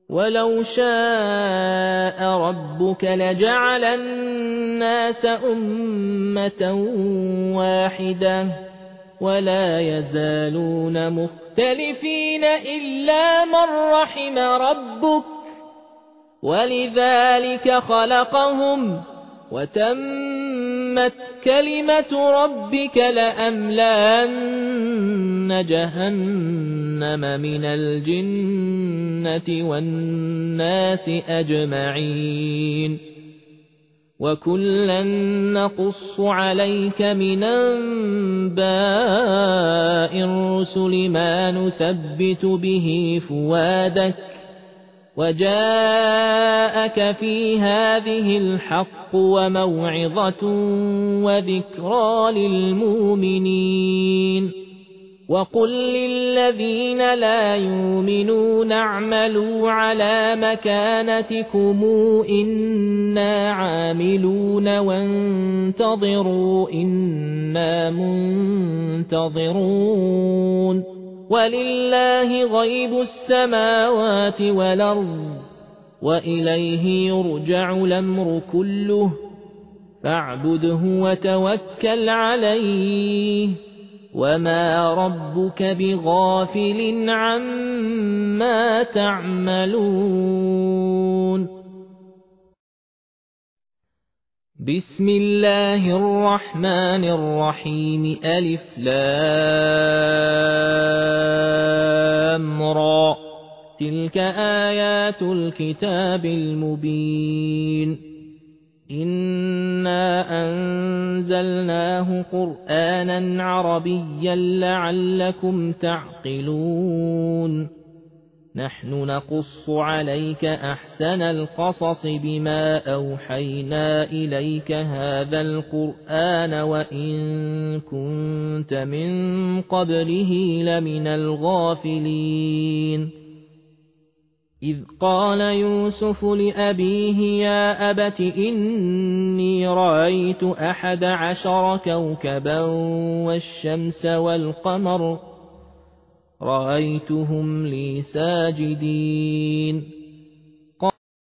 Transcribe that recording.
ولو شاء ربك لجعل الناس أمة واحدة ولا يزالون مختلفين إلا من رحم ربك ولذلك خلقهم وتمت كلمة ربك لأملأن جهنم من الجنة والناس أجمعين وكلا نقص عليك من أنباء الرسل ما نثبت به فؤادك وجاءك في هذه الحق وموعظة وذكرى للمؤمنين وقل للذين لا يؤمنون اعملوا على مكانتكم إنا عاملون وانتظروا إنا منتظرون ولله غيب السماوات والأرض وإليه يرجع الأمر كله فاعبده وتوكل عليه وما ربك بغافل عما تعملون بسم الله الرحمن الرحيم ألف لام را تلك آيات الكتاب المبين إنا أنزلناه قرآنا عربيا لعلكم تعقلون نحن نقص عليك أحسن القصص بما أوحينا إليك هذا القرآن وإن كنت من قبله لمن الغافلين إذ قال يوسف لأبيه يا أبت إني رأيت 11 كوكبا والشمس والقمر رأيتهم لي ساجدين